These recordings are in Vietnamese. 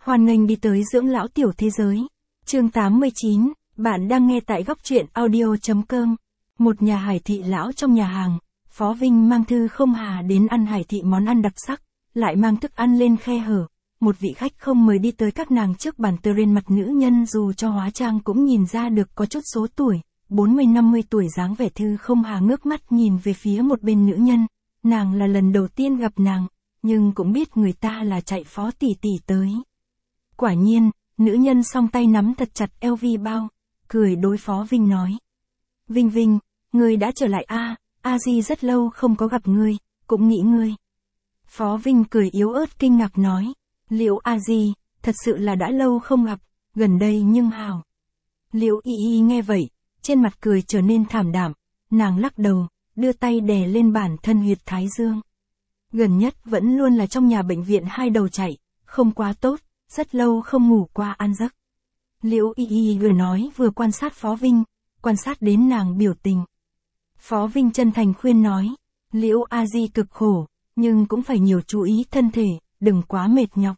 Hoan nghênh đi tới dưỡng lão tiểu thế giới. Chương 89, bạn đang nghe tại góc truyện audio.com. Một nhà hải thị lão trong nhà hàng, Phó Vinh mang Thư Không Hà đến ăn hải thị món ăn đặc sắc, lại mang thức ăn lên khe hở. Một vị khách không mời đi tới các nàng trước bàn tơ trên mặt nữ nhân dù cho hóa trang cũng nhìn ra được có chút số tuổi, 40-50 tuổi dáng vẻ. Thư Không Hà ngước mắt nhìn về phía một bên nữ nhân, nàng là lần đầu tiên gặp nàng, nhưng cũng biết người ta là chạy Phó tỷ tỷ tới. Quả nhiên, nữ nhân song tay nắm thật chặt LV bao, cười đối Phó Vinh nói. Vinh Vinh, ngươi đã trở lại a? A Di rất lâu không có gặp ngươi, cũng nghĩ ngươi. Phó Vinh cười yếu ớt kinh ngạc nói, Liễu A Di, thật sự là đã lâu không gặp, gần đây nhưng hào. Liễu Y Y nghe vậy, trên mặt cười trở nên thảm đạm, nàng lắc đầu, đưa tay đè lên bản thân huyệt thái dương. Gần nhất vẫn luôn là trong nhà bệnh viện hai đầu chạy, không quá tốt, rất lâu không ngủ qua ăn giấc. Liễu Y Y vừa nói vừa quan sát Phó Vinh, quan sát đến nàng biểu tình. Phó Vinh chân thành khuyên nói, Liễu A Di cực khổ, nhưng cũng phải nhiều chú ý thân thể, đừng quá mệt nhọc.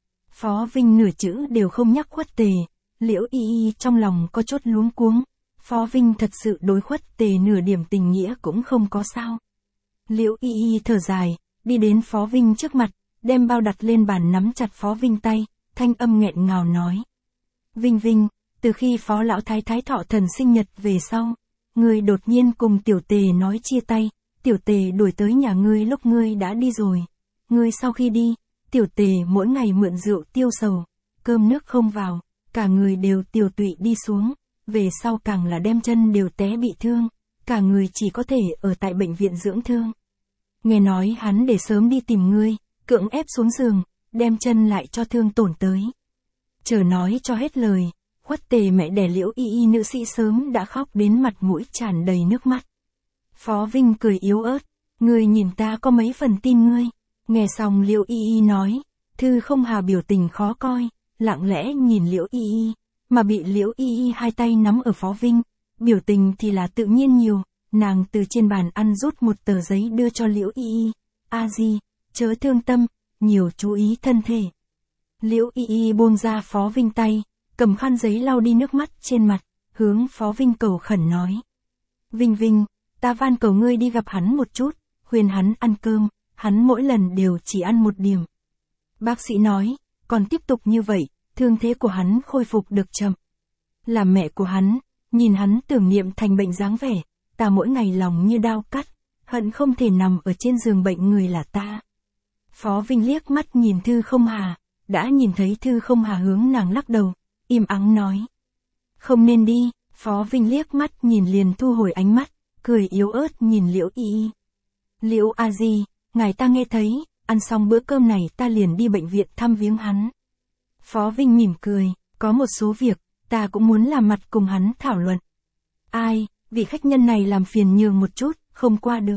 Phó Vinh nửa chữ đều không nhắc Khuất Tề, Liễu Y Y trong lòng có chút luống cuống. Phó Vinh thật sự đối Khuất Tề nửa điểm tình nghĩa cũng không có sao. Liễu Y Y thở dài, đi đến Phó Vinh trước mặt, đem bao đặt lên bàn nắm chặt Phó Vinh tay, thanh âm nghẹn ngào nói. Vinh Vinh, từ khi Phó Lão Thái Thái thọ thần sinh nhật về sau, ngươi đột nhiên cùng Tiểu Tề nói chia tay, Tiểu Tề đuổi tới nhà ngươi lúc ngươi đã đi rồi. Ngươi sau khi đi, Tiểu Tề mỗi ngày mượn rượu tiêu sầu, cơm nước không vào, cả người đều tiều tụy đi xuống, về sau càng là đem chân đều té bị thương, cả người chỉ có thể ở tại bệnh viện dưỡng thương. Nghe nói hắn để sớm đi tìm ngươi, cưỡng ép xuống giường, đem chân lại cho thương tổn tới. Chờ nói cho hết lời, Khuất Tề mẹ đẻ Liễu Y Y nữ sĩ sớm đã khóc đến mặt mũi tràn đầy nước mắt. Phó Vinh cười yếu ớt, ngươi nhìn ta có mấy phần tin ngươi. Nghe xong Liễu Y Y nói, Thư Không Hà biểu tình khó coi, lặng lẽ nhìn Liễu Y Y, mà bị Liễu Y Y hai tay nắm ở Phó Vinh, biểu tình thì là tự nhiên nhiều, nàng từ trên bàn ăn rút một tờ giấy đưa cho Liễu Y Y, A Di, chớ thương tâm, nhiều chú ý thân thể. Liễu Y Y buông ra Phó Vinh tay, cầm khăn giấy lau đi nước mắt trên mặt, hướng Phó Vinh cầu khẩn nói. Vinh Vinh, ta van cầu ngươi đi gặp hắn một chút, khuyên hắn ăn cơm, hắn mỗi lần đều chỉ ăn một điểm. Bác sĩ nói, còn tiếp tục như vậy, thương thế của hắn khôi phục được chậm. Là mẹ của hắn, nhìn hắn tưởng niệm thành bệnh dáng vẻ, ta mỗi ngày lòng như đao cắt, hận không thể nằm ở trên giường bệnh người là ta. Phó Vinh liếc mắt nhìn Thư Không Hà, đã nhìn thấy Thư Không Hà hướng nàng lắc đầu, im ắng nói. Không nên đi, Phó Vinh liếc mắt nhìn liền thu hồi ánh mắt, cười yếu ớt nhìn Liễu Y Y. Liễu A Di, ngài ta nghe thấy, ăn xong bữa cơm này ta liền đi bệnh viện thăm viếng hắn. Phó Vinh mỉm cười, có một số việc, ta cũng muốn làm mặt cùng hắn thảo luận. Ai, vị khách nhân này làm phiền nhường một chút, không qua được.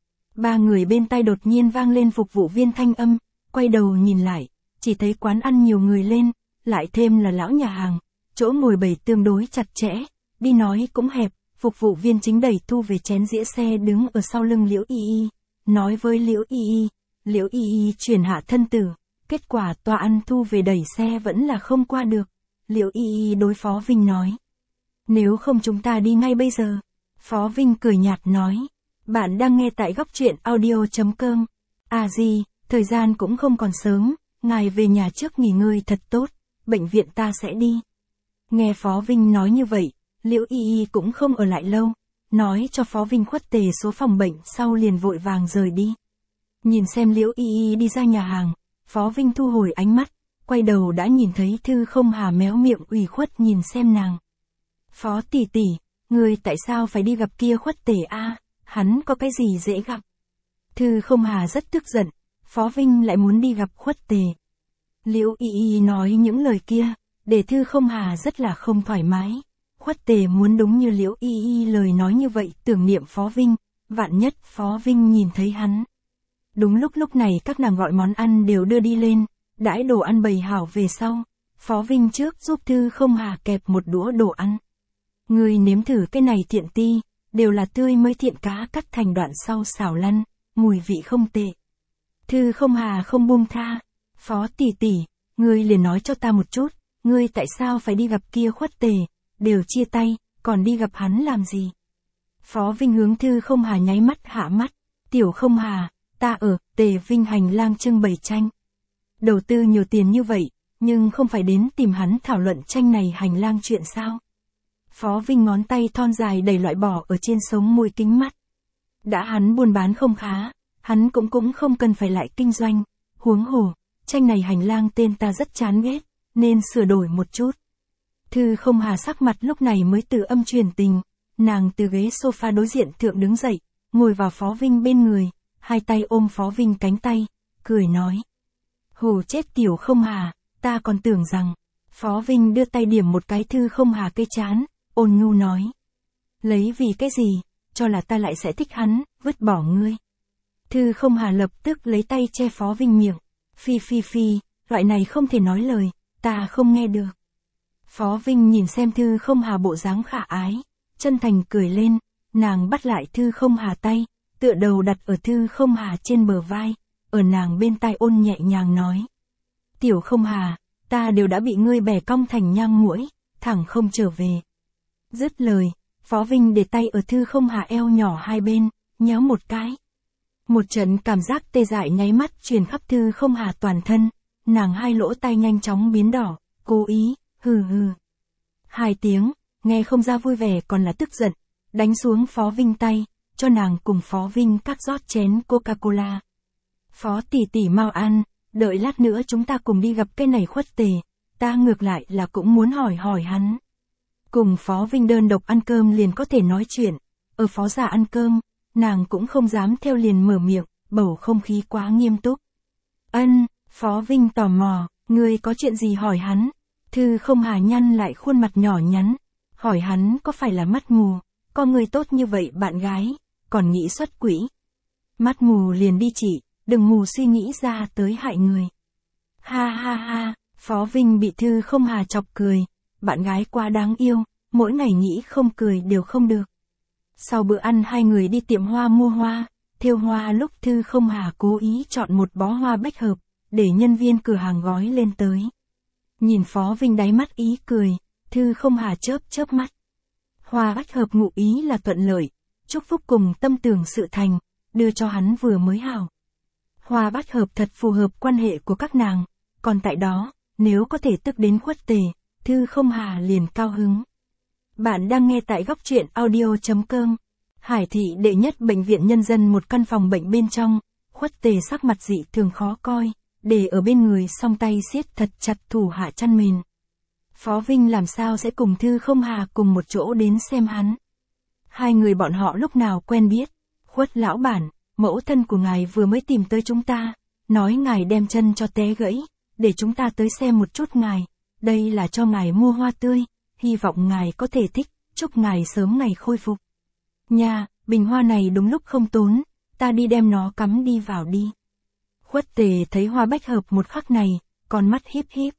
Ba người bên tai đột nhiên vang lên phục vụ viên thanh âm, quay đầu nhìn lại, chỉ thấy quán ăn nhiều người lên, lại thêm là lão nhà hàng, chỗ ngồi bày tương đối chặt chẽ, đi nói cũng hẹp, phục vụ viên chính đẩy thu về chén dĩa xe đứng ở sau lưng Liễu Y Y, nói với Liễu Y Y, Liễu Y Y chuyển hạ thân tử, kết quả tòa ăn thu về đẩy xe vẫn là không qua được. Liễu Y Y đối Phó Vinh nói, nếu không chúng ta đi ngay bây giờ. Phó Vinh cười nhạt nói, bạn đang nghe tại góc truyện audio.com. À gì, thời gian cũng không còn sớm, ngài về nhà trước nghỉ ngơi thật tốt, bệnh viện ta sẽ đi. Nghe Phó Vinh nói như vậy, Liễu Y Y cũng không ở lại lâu, nói cho Phó Vinh Khuất Tề số phòng bệnh sau liền vội vàng rời đi. Nhìn xem Liễu Y Y đi ra nhà hàng, Phó Vinh thu hồi ánh mắt, quay đầu đã nhìn thấy Thư Không Hà méo miệng ủy khuất nhìn xem nàng. Phó tỷ tỷ, ngươi tại sao phải đi gặp kia Khuất Tề a? Hắn có cái gì dễ gặp? Thư Không Hà rất tức giận, Phó Vinh lại muốn đi gặp Khuất Tề. Liễu Y Y nói những lời kia, để Thư Không Hà rất là không thoải mái. Khuất Tề muốn đúng như Liễu Y Y lời nói như vậy tưởng niệm Phó Vinh, vạn nhất Phó Vinh nhìn thấy hắn. Đúng lúc này các nàng gọi món ăn đều đưa đi lên, đãi đồ ăn bày hảo về sau, Phó Vinh trước giúp Thư Không Hà kẹp một đũa đồ ăn. Ngươi nếm thử cái này thiện ti, đều là tươi mới thiện cá cắt thành đoạn sau xào lăn, mùi vị không tệ. Thư Không Hà không buông tha, Phó tỷ tỷ, ngươi liền nói cho ta một chút, ngươi tại sao phải đi gặp kia Khuất Tề, đều chia tay, còn đi gặp hắn làm gì? Phó Vinh hướng Thư Không Hà nháy mắt hạ mắt, Tiểu Không Hà, ta ở Tề Vinh hành lang trưng bày tranh. Đầu tư nhiều tiền như vậy, nhưng không phải đến tìm hắn thảo luận tranh này hành lang chuyện sao? Phó Vinh ngón tay thon dài đầy loại bỏ ở trên sống mũi kính mắt. Đã hắn buôn bán không khá, hắn cũng không cần phải lại kinh doanh, huống hồ, tranh này hành lang tên ta rất chán ghét, nên sửa đổi một chút. Thư Không Hà sắc mặt lúc này mới từ âm truyền tình, nàng từ ghế sofa đối diện thượng đứng dậy, ngồi vào Phó Vinh bên người, hai tay ôm Phó Vinh cánh tay, cười nói. Hù chết Tiểu Không Hà, ta còn tưởng rằng, Phó Vinh đưa tay điểm một cái Thư Không Hà cái chán, ôn nhu nói. Lấy vì cái gì, cho là ta lại sẽ thích hắn, vứt bỏ ngươi. Thư Không Hà lập tức lấy tay che Phó Vinh miệng, phi, loại này không thể nói lời, ta không nghe được. Phó Vinh nhìn xem Thư Không Hà bộ dáng khả ái, chân thành cười lên, nàng bắt lại Thư Không Hà tay, tựa đầu đặt ở Thư Không Hà trên bờ vai, ở nàng bên tai ôn nhẹ nhàng nói. Tiểu Không Hà, ta đều đã bị ngươi bẻ cong thành nhang muỗi, thẳng không trở về. Dứt lời, Phó Vinh để tay ở Thư Không Hà eo nhỏ hai bên, nhéo một cái. Một trận cảm giác tê dại nháy mắt truyền khắp Thư Không Hà toàn thân, nàng hai lỗ tai nhanh chóng biến đỏ, cố ý, hừ. Hai tiếng, nghe không ra vui vẻ còn là tức giận, đánh xuống Phó Vinh tay, cho nàng cùng Phó Vinh cắt rót chén Coca-Cola. Phó tỷ tỷ mau ăn, đợi lát nữa chúng ta cùng đi gặp cái này Khuất Tề, ta ngược lại là cũng muốn hỏi hắn. Cùng Phó Vinh đơn độc ăn cơm liền có thể nói chuyện, ở Phó gia ăn cơm, nàng cũng không dám theo liền mở miệng, bầu không khí quá nghiêm túc. Phó Vinh tò mò, ngươi có chuyện gì hỏi hắn? Thư Không Hà nhăn lại khuôn mặt nhỏ nhắn, hỏi hắn có phải là mắt mù, có người tốt như vậy bạn gái, còn nghĩ xuất quỹ. Mắt mù liền đi chị, đừng mù suy nghĩ ra tới hại người. Ha, Phó Vinh bị Thư Không Hà chọc cười, bạn gái quá đáng yêu, mỗi ngày nghĩ không cười đều không được. Sau bữa ăn hai người đi tiệm hoa mua hoa, thêu hoa lúc Thư Không Hà cố ý chọn một bó hoa bách hợp, để nhân viên cửa hàng gói lên tới. Nhìn Phó Vinh đáy mắt ý cười, Thư Không Hà chớp mắt. Hoa bách hợp ngụ ý là thuận lợi, chúc phúc cùng tâm tưởng sự thành, đưa cho hắn vừa mới hảo. Hoa bách hợp thật phù hợp quan hệ của các nàng, còn tại đó, nếu có thể tức đến Khuất Tề, Thư Không Hà liền cao hứng. Bạn đang nghe tại góc truyện audio.com. Hải thị đệ nhất bệnh viện nhân dân một căn phòng bệnh bên trong, Khuất Tề sắc mặt dị thường khó coi, để ở bên người song tay siết thật chặt thủ hạ chăn mền. Phó Vinh làm sao sẽ cùng Thư Không Hà cùng một chỗ đến xem hắn. Hai người bọn họ lúc nào quen biết, Khuất lão bản, mẫu thân của ngài vừa mới tìm tới chúng ta, nói ngài đem chân cho té gãy, để chúng ta tới xem một chút ngài, đây là cho ngài mua hoa tươi, hy vọng ngài có thể thích, chúc ngài sớm ngày khôi phục. Nha, bình hoa này đúng lúc không tốn, ta đi đem nó cắm đi vào đi. Khuất Tề thấy hoa bách hợp một khắc này, con mắt híp.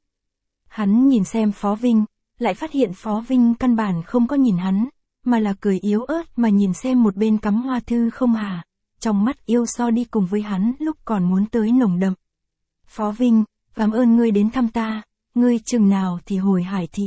Hắn nhìn xem Phó Vinh, lại phát hiện Phó Vinh căn bản không có nhìn hắn, mà là cười yếu ớt mà nhìn xem một bên cắm hoa Thư Không Hà, trong mắt yêu so đi cùng với hắn lúc còn muốn tới nồng đậm. Phó Vinh, cảm ơn ngươi đến thăm ta, ngươi chừng nào thì hồi Hải thị.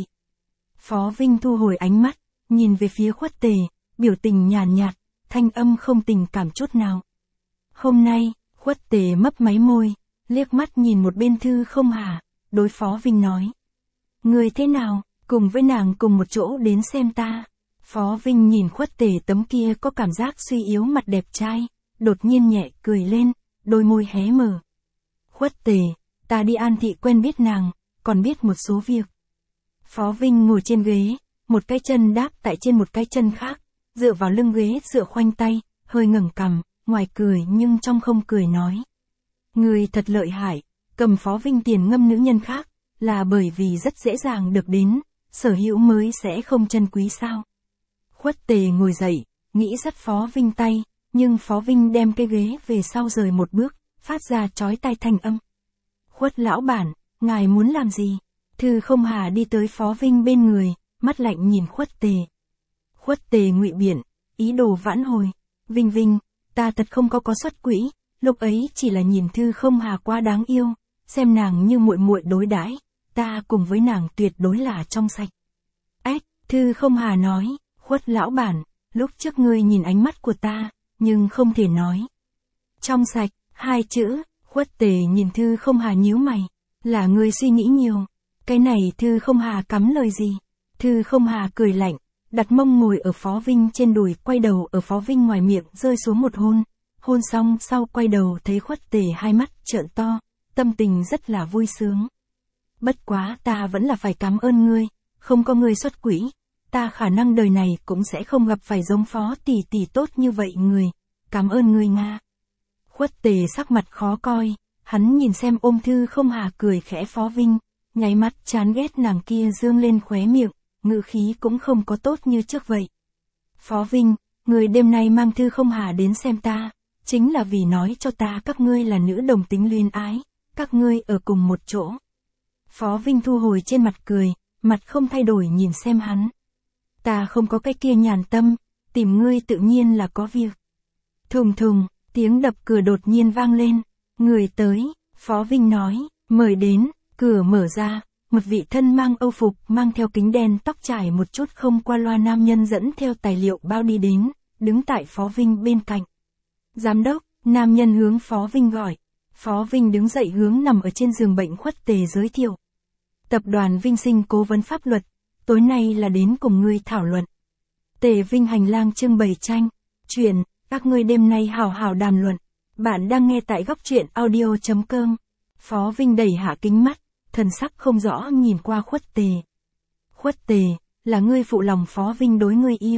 Phó Vinh thu hồi ánh mắt, nhìn về phía Khuất Tề, biểu tình nhàn nhạt, thanh âm không tình cảm chút nào. Hôm nay, Khuất Tề mấp máy môi, liếc mắt nhìn một bên Thư Không Hà, đối Phó Vinh nói. Ngươi thế nào, cùng với nàng cùng một chỗ đến xem ta. Phó Vinh nhìn Khuất Tề tấm kia có cảm giác suy yếu mặt đẹp trai, đột nhiên nhẹ cười lên, đôi môi hé mở. Khuất Tề, ta đi An thị quen biết nàng, còn biết một số việc. Phó Vinh ngồi trên ghế, một cái chân đáp tại trên một cái chân khác, dựa vào lưng ghế dựa khoanh tay, hơi ngẩng cằm, ngoài cười nhưng trong không cười nói. Người thật lợi hại, cầm Phó Vinh tiền ngâm nữ nhân khác, là bởi vì rất dễ dàng được đến, sở hữu mới sẽ không trân quý sao. Khuất Tề ngồi dậy, nghĩ dắt Phó Vinh tay, nhưng Phó Vinh đem cái ghế về sau rời một bước, phát ra chói tai thanh âm. Khuất lão bản, ngài muốn làm gì? Thư Không Hà đi tới Phó Vinh bên người, mắt lạnh nhìn Khuất Tề. Khuất Tề ngụy biện, ý đồ vãn hồi. Vinh, ta thật không có xuất quỹ, lúc ấy chỉ là nhìn Thư Không Hà quá đáng yêu, xem nàng như muội muội đối đãi, ta cùng với nàng tuyệt đối là trong sạch. Ếch, Thư Không Hà nói, Khuất lão bản, lúc trước ngươi nhìn ánh mắt của ta, nhưng không thể nói. Trong sạch, hai chữ, Khuất Tề nhìn Thư Không Hà nhíu mày, là ngươi suy nghĩ nhiều. Cái này Thư Không Hà cắm lời gì? Thư Không Hà cười lạnh, đặt mông ngồi ở Phó Vinh trên đùi, quay đầu ở Phó Vinh ngoài miệng rơi xuống một hôn. Hôn xong sau quay đầu thấy Khuất Tề hai mắt trợn to, tâm tình rất là vui sướng. Bất quá ta vẫn là phải cảm ơn ngươi, không có ngươi xuất quỹ, ta khả năng đời này cũng sẽ không gặp phải giống Phó tỷ tỷ tốt như vậy người. Cảm ơn ngươi Nga. Khuất Tề sắc mặt khó coi, hắn nhìn xem ôm Thư Không Hà cười khẽ Phó Vinh, nháy mắt chán ghét nàng kia dương lên khóe miệng, ngữ khí cũng không có tốt như trước vậy. Phó Vinh, người đêm nay mang Thư Không Hà đến xem ta, chính là vì nói cho ta các ngươi là nữ đồng tính luyến ái, các ngươi ở cùng một chỗ. Phó Vinh thu hồi trên mặt cười, mặt không thay đổi nhìn xem hắn. Ta không có cái kia nhàn tâm, tìm ngươi tự nhiên là có việc. Thùng thùng, tiếng đập cửa đột nhiên vang lên, người tới, Phó Vinh nói, mời đến, cửa mở ra, một vị thân mang âu phục, mang theo kính đen tóc trải một chút không qua loa nam nhân dẫn theo tài liệu bao đi đến, đứng tại Phó Vinh bên cạnh. Giám đốc, nam nhân hướng Phó Vinh gọi. Phó Vinh đứng dậy hướng nằm ở trên giường bệnh Khuất Tề giới thiệu. Tập đoàn Vinh Sinh cố vấn pháp luật, tối nay là đến cùng ngươi thảo luận. Tề Vinh hành lang trưng bày tranh, chuyện, các ngươi đêm nay hào hào đàm luận. Bạn đang nghe tại góc truyện audio.com. Phó Vinh đẩy hạ kính mắt, thần sắc không rõ nhìn qua Khuất Tề. Khuất Tề, là ngươi phụ lòng Phó Vinh đối ngươi yêu.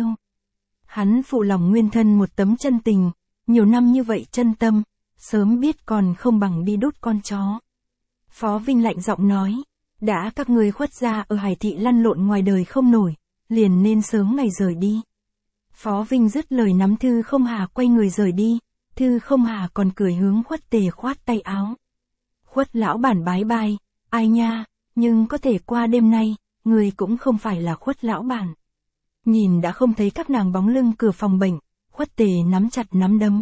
Hắn phụ lòng nguyên thân một tấm chân tình, nhiều năm như vậy chân tâm, sớm biết còn không bằng đi đút con chó. Phó Vinh lạnh giọng nói, đã các ngươi Khuất gia ở Hải thị lăn lộn ngoài đời không nổi, liền nên sớm ngày rời đi. Phó Vinh dứt lời nắm Thư Không Hà quay người rời đi, Thư Không Hà còn cười hướng Khuất Tề khoát tay áo. Khuất lão bản bái bai, ai nha, nhưng có thể qua đêm nay, người cũng không phải là Khuất lão bản. Nhìn đã không thấy các nàng bóng lưng cửa phòng bệnh, Khuất Tề nắm chặt nắm đấm.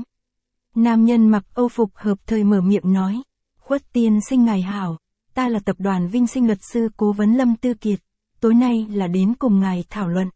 Nam nhân mặc âu phục hợp thời mở miệng nói, Khuất tiên sinh ngài hảo, ta là tập đoàn Vinh Sinh luật sư cố vấn Lâm Tư Kiệt, tối nay là đến cùng ngài thảo luận.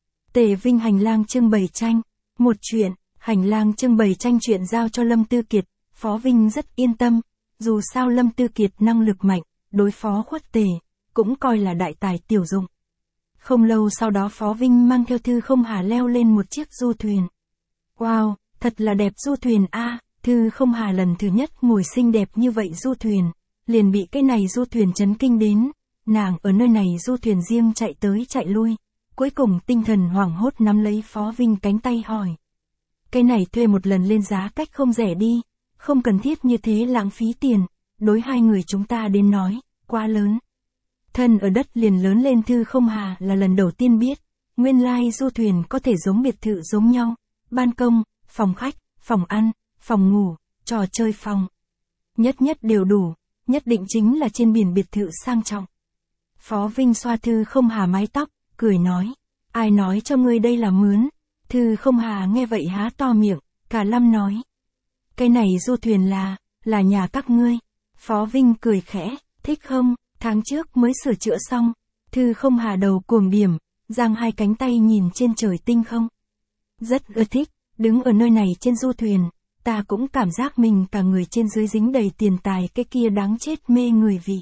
Tề Vinh hành lang trưng bày tranh, một chuyện, hành lang trưng bày tranh chuyện giao cho Lâm Tư Kiệt, Phó Vinh rất yên tâm, dù sao Lâm Tư Kiệt năng lực mạnh, đối phó Khuất Tề, cũng coi là đại tài tiểu dụng. Không lâu sau đó Phó Vinh mang theo Thư Không Hà leo lên một chiếc du thuyền. Wow, thật là đẹp du thuyền a. Thư Không Hà lần thứ nhất ngồi xinh đẹp như vậy du thuyền, liền bị cái này du thuyền chấn kinh đến, nàng ở nơi này du thuyền riêng chạy tới chạy lui, cuối cùng tinh thần hoảng hốt nắm lấy Phó Vinh cánh tay hỏi. Cái này thuê một lần lên giá cách không rẻ đi, không cần thiết như thế lãng phí tiền, đối hai người chúng ta đến nói, quá lớn. Thân ở đất liền lớn lên Thư Không Hà là lần đầu tiên biết, nguyên lai du thuyền có thể giống biệt thự giống nhau, ban công, phòng khách, phòng ăn, phòng ngủ, trò chơi phòng. Nhất nhất đều đủ, nhất định chính là trên biển biệt thự sang trọng. Phó Vinh xoa Thư Không Hà mái tóc, cười nói, ai nói cho ngươi đây là mướn. Thư Không Hà nghe vậy há to miệng, cả lâm nói. Cái này du thuyền là nhà các ngươi. Phó Vinh cười khẽ, thích không, tháng trước mới sửa chữa xong. Thư Không Hà đầu cuồng điểm, giang hai cánh tay nhìn trên trời tinh không. Rất ưa thích, đứng ở nơi này trên du thuyền, ta cũng cảm giác mình cả người trên dưới dính đầy tiền tài, cái kia đáng chết mê người vị.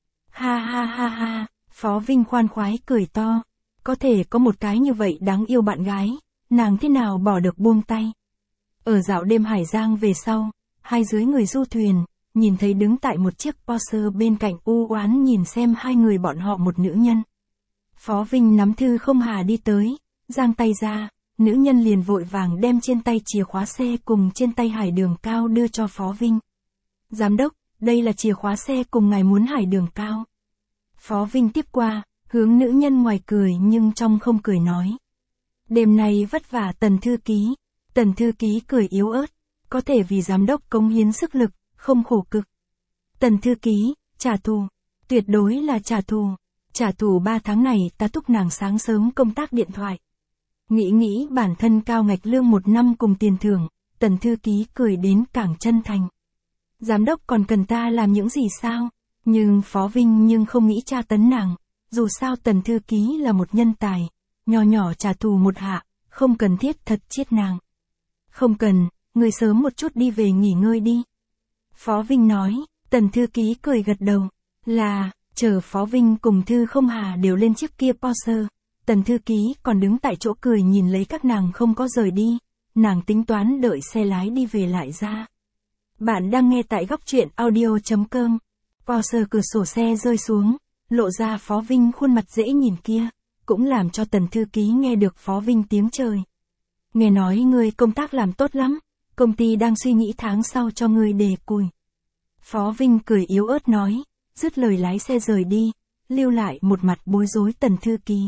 Ha ha ha ha, Phó Vinh khoan khoái cười to, có thể có một cái như vậy đáng yêu bạn gái, nàng thế nào bỏ được buông tay. Ở dạo đêm Hải Giang về sau, hai dưới người du thuyền, nhìn thấy đứng tại một chiếc Porsche bên cạnh u oán nhìn xem hai người bọn họ một nữ nhân. Phó Vinh nắm Thư Không Hà đi tới, giang tay ra, nữ nhân liền vội vàng đem trên tay chìa khóa xe cùng trên tay Hải Đường Cao đưa cho Phó Vinh. Giám đốc, đây là chìa khóa xe cùng ngài muốn Hải Đường Cao. Phó Vinh tiếp qua, hướng nữ nhân ngoài cười nhưng trong không cười nói. Đêm nay vất vả Tần thư ký. Tần thư ký cười yếu ớt, có thể vì giám đốc cống hiến sức lực, không khổ cực. Tần thư ký, trả thù, tuyệt đối là trả thù. Trả thù 3 tháng này ta thúc nàng sáng sớm công tác điện thoại. Nghĩ bản thân cao ngạch lương 1 năm cùng tiền thưởng, Tần thư ký cười đến càng chân thành. Giám đốc còn cần ta làm những gì sao? Nhưng Phó Vinh không nghĩ tra tấn nàng, dù sao Tần thư ký là một nhân tài, nhỏ nhỏ trả thù một hạ, không cần thiết thật chết nàng. Không cần, người sớm một chút đi về nghỉ ngơi đi. Phó Vinh nói, Tần thư ký cười gật đầu, chờ Phó Vinh cùng Thư Không Hà đều lên chiếc kia Porsche, Tần thư ký còn đứng tại chỗ cười nhìn lấy các nàng không có rời đi, nàng tính toán đợi xe lái đi về lại ra. Bạn đang nghe tại góc truyện audio.com. Porsche cửa sổ xe rơi xuống, lộ ra Phó Vinh khuôn mặt dễ nhìn kia, cũng làm cho Tần thư ký nghe được Phó Vinh tiếng trời. Nghe nói ngươi công tác làm tốt lắm, công ty đang suy nghĩ tháng sau cho ngươi đề cùi. Phó Vinh cười yếu ớt nói, dứt lời lái xe rời đi, lưu lại một mặt bối rối Tần thư ký.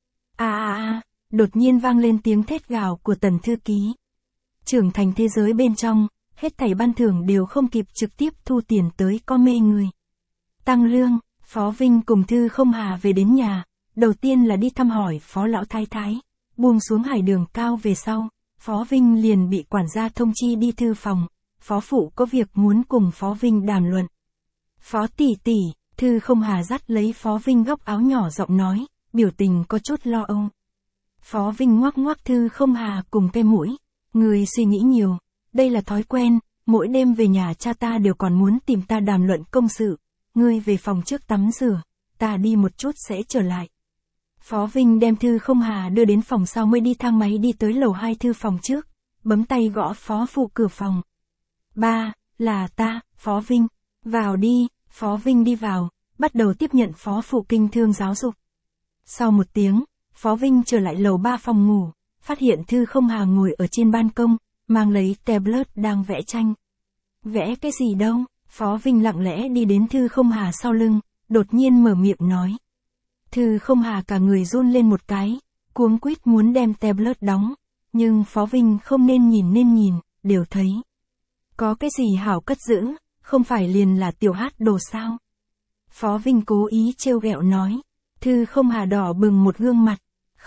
Đột nhiên vang lên tiếng thét gào của Tần thư ký. Trưởng thành thế giới bên trong, hết thảy ban thưởng đều không kịp trực tiếp thu tiền tới có mê người. Tăng lương, Phó Vinh cùng Thư Không Hà về đến nhà, đầu tiên là đi thăm hỏi Phó Lão Thái Thái, buông xuống hải đường cao về sau, Phó Vinh liền bị quản gia thông chi đi thư phòng, Phó Phụ có việc muốn cùng Phó Vinh đàm luận. Phó tỷ tỷ, Thư Không Hà dắt lấy Phó Vinh góc áo nhỏ giọng nói, biểu tình có chút lo âu. Phó Vinh ngoắc ngoắc Thư Không Hà cùng cái mũi, người suy nghĩ nhiều, đây là thói quen, mỗi đêm về nhà cha ta đều còn muốn tìm ta đàm luận công sự, ngươi về phòng trước tắm rửa, ta đi một chút sẽ trở lại. Phó Vinh đem Thư Không Hà đưa đến phòng sau mới đi thang máy đi tới lầu 2 thư phòng trước, bấm tay gõ Phó Phụ cửa phòng. Ba, là ta, Phó Vinh, vào đi, Phó Vinh đi vào, bắt đầu tiếp nhận Phó Phụ kinh thương giáo dục. Sau một tiếng, Phó Vinh trở lại lầu 3 phòng ngủ, phát hiện Thư Không Hà ngồi ở trên ban công, mang lấy tablet đang vẽ tranh. Vẽ cái gì đâu? Phó Vinh lặng lẽ đi đến Thư Không Hà sau lưng, đột nhiên mở miệng nói. Thư Không Hà cả người run lên một cái, cuống quýt muốn đem tablet đóng, nhưng Phó Vinh không nên nhìn, đều thấy. Có cái gì hảo cất giữ, không phải liền là tiểu hát đồ sao? Phó Vinh cố ý trêu ghẹo nói. Thư Không Hà đỏ bừng một gương mặt.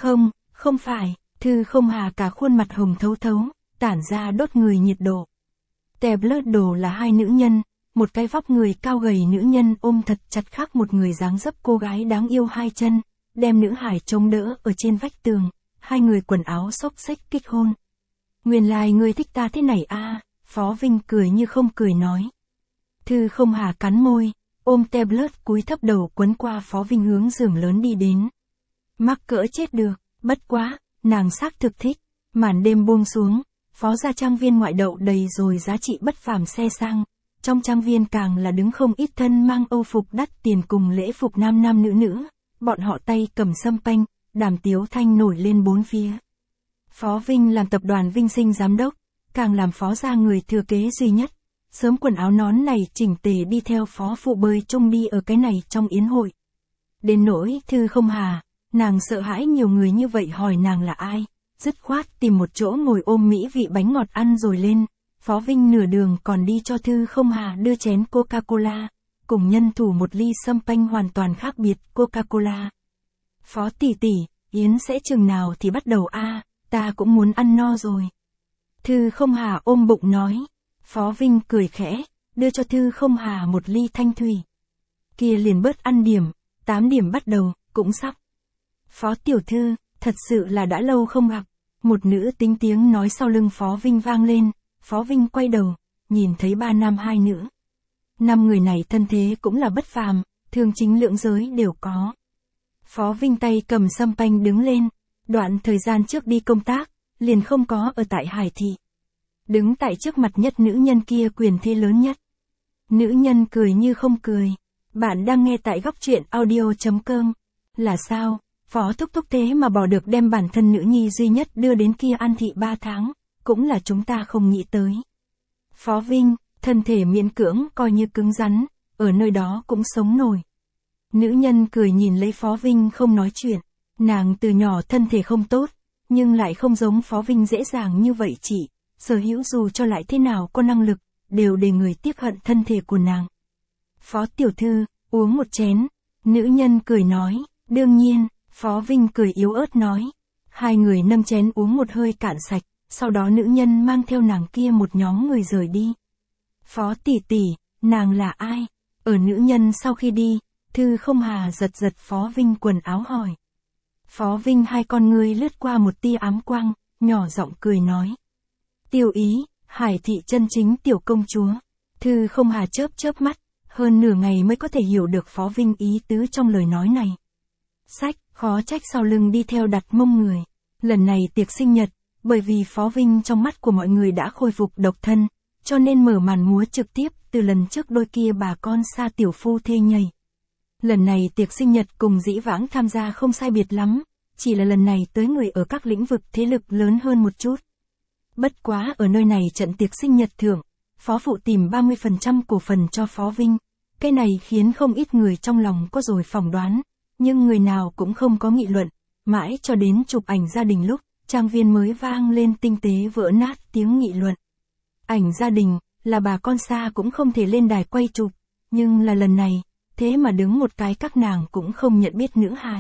Không phải, Thư Không Hà cả khuôn mặt hồng thấu thấu, tản ra đốt người nhiệt độ. Tablet đồ là hai nữ nhân, một cái vóc người cao gầy nữ nhân ôm thật chặt khác một người dáng dấp cô gái đáng yêu hai chân, đem nữ hải chống đỡ ở trên vách tường, hai người quần áo xốc xếch kích hôn. Nguyên lai ngươi thích ta thế này à, Phó Vinh cười như không cười nói. Thư Không Hà cắn môi, ôm tablet cúi thấp đầu quấn qua Phó Vinh hướng giường lớn đi đến. Mắc cỡ chết được, bất quá, nàng xác thực thích. Màn đêm buông xuống, Phó gia trang viên ngoại đậu đầy rồi giá trị bất phàm xe sang, trong trang viên càng là đứng không ít thân mang âu phục đắt tiền cùng lễ phục nam nữ, bọn họ tay cầm sâm panh, đàm tiếu thanh nổi lên bốn phía. Phó Vinh làm tập đoàn Vinh Sinh giám đốc, càng làm Phó gia người thừa kế duy nhất, sớm quần áo nón này chỉnh tề đi theo Phó Phụ bơi chung đi ở cái này trong yến hội. Đến nỗi Thư Không Hà, nàng sợ hãi nhiều người như vậy hỏi nàng là ai, dứt khoát tìm một chỗ ngồi ôm mỹ vị bánh ngọt ăn rồi lên. Phó Vinh nửa đường còn đi cho Thư Không Hà đưa chén Coca-Cola, cùng nhân thủ một ly sâm panh hoàn toàn khác biệt Coca-Cola. Phó tỷ tỷ, yến sẽ chừng nào thì bắt đầu a, ta cũng muốn ăn no rồi. Thư Không Hà ôm bụng nói. Phó Vinh cười khẽ, đưa cho Thư Không Hà một ly thanh thủy. Kia liền bớt ăn điểm, 8 điểm bắt đầu, cũng sắp. Phó tiểu thư, thật sự là đã lâu không gặp. Một nữ tính tiếng nói sau lưng Phó Vinh vang lên, Phó Vinh quay đầu, nhìn thấy 3 nam 2 nữ. 5 người này thân thế cũng là bất phàm, thường chính lưỡng giới đều có. Phó Vinh tay cầm sâm panh đứng lên, đoạn thời gian trước đi công tác, liền không có ở tại Hải Thị. Đứng tại trước mặt nhất nữ nhân kia quyền thế lớn nhất. Nữ nhân cười như không cười. Bạn đang nghe tại góc truyện audio.com. Là sao, Phó thúc thúc thế mà bỏ được đem bản thân nữ nhi duy nhất đưa đến kia An Thị 3 tháng, cũng là chúng ta không nghĩ tới. Phó Vinh, thân thể miễn cưỡng coi như cứng rắn, ở nơi đó cũng sống nổi. Nữ nhân cười nhìn lấy Phó Vinh không nói chuyện. Nàng từ nhỏ thân thể không tốt, nhưng lại không giống Phó Vinh dễ dàng như vậy chị. Sở hữu dù cho lại thế nào có năng lực, đều để người tiếc hận thân thể của nàng. Phó tiểu thư, uống một chén. Nữ nhân cười nói, đương nhiên, Phó Vinh cười yếu ớt nói. Hai người nâng chén uống một hơi cạn sạch, sau đó nữ nhân mang theo nàng kia một nhóm người rời đi. Phó tỷ tỷ, nàng là ai? Ở nữ nhân sau khi đi, Thư Không Hà giật giật Phó Vinh quần áo hỏi. Phó Vinh hai con ngươi lướt qua một tia ám quang, nhỏ giọng cười nói. Tiểu ý, Hải thị chân chính tiểu công chúa. Thư Không Hà chớp chớp mắt, hơn nửa ngày mới có thể hiểu được Phó Vinh ý tứ trong lời nói này. Sách, khó trách sau lưng đi theo đặt mông người. Lần này tiệc sinh nhật, bởi vì Phó Vinh trong mắt của mọi người đã khôi phục độc thân, cho nên mở màn múa trực tiếp từ lần trước đôi kia bà con xa tiểu phu thê nhảy. Lần này tiệc sinh nhật cùng dĩ vãng tham gia không sai biệt lắm, chỉ là lần này tới người ở các lĩnh vực thế lực lớn hơn một chút. Bất quá ở nơi này trận tiệc sinh nhật thưởng, Phó Phụ tìm 30% cổ phần cho Phó Vinh. Cái này khiến không ít người trong lòng có rồi phỏng đoán, nhưng người nào cũng không có nghị luận, mãi cho đến chụp ảnh gia đình lúc, trang viên mới vang lên tinh tế vỡ nát tiếng nghị luận. Ảnh gia đình, là bà con xa cũng không thể lên đài quay chụp, nhưng là lần này, thế mà đứng một cái các nàng cũng không nhận biết nữ hài.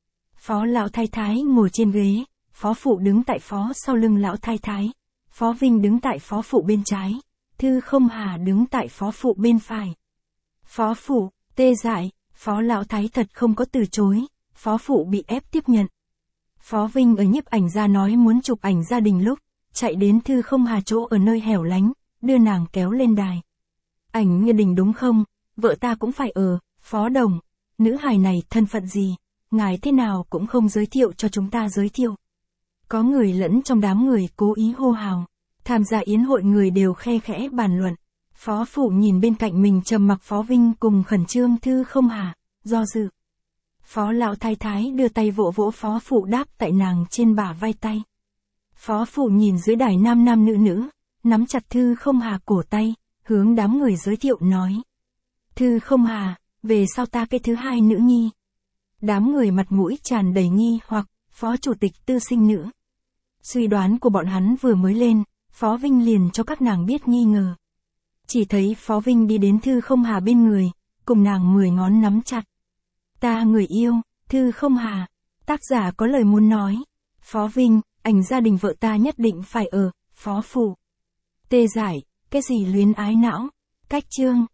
Phó lão thái thái ngồi trên ghế, Phó Phụ đứng tại phó sau lưng lão thái thái, Phó Vinh đứng tại Phó Phụ bên trái, Thư Không Hà đứng tại Phó Phụ bên phải. Phó Phụ, tê dại, Phó lão thái thật không có từ chối, Phó Phụ bị ép tiếp nhận. Phó Vinh ở nhiếp ảnh ra nói muốn chụp ảnh gia đình lúc, chạy đến Thư Không Hà chỗ ở nơi hẻo lánh, đưa nàng kéo lên đài. Ảnh gia đình đúng không, vợ ta cũng phải ở, Phó Đồng, nữ hài này thân phận gì, ngài thế nào cũng không giới thiệu cho chúng ta giới thiệu. Có người lẫn trong đám người cố ý hô hào, tham gia yến hội người đều khe khẽ bàn luận. Phó Phụ nhìn bên cạnh mình trầm mặc Phó Vinh cùng khẩn trương Thư Không Hà, do dự. Phó lão thái thái đưa tay vỗ vỗ Phó Phụ đáp tại nàng trên bả vai tay. Phó Phụ nhìn dưới đài nam nam nữ nữ, nắm chặt Thư Không Hà cổ tay, hướng đám người giới thiệu nói. Thư Không Hà, về sau ta cái thứ hai nữ nhi. Đám người mặt mũi tràn đầy nghi hoặc, Phó Chủ tịch tư sinh nữ. Suy đoán của bọn hắn vừa mới lên, Phó Vinh liền cho các nàng biết nghi ngờ. Chỉ thấy Phó Vinh đi đến Thư Không Hà bên người, cùng nàng 10 ngón nắm chặt. Ta người yêu, Thư Không Hà. Tác giả có lời muốn nói. Phó Vinh, ảnh gia đình vợ ta nhất định phải ở, Phó Phụ. Tê giải, cái gì luyến ái não. Cách chương.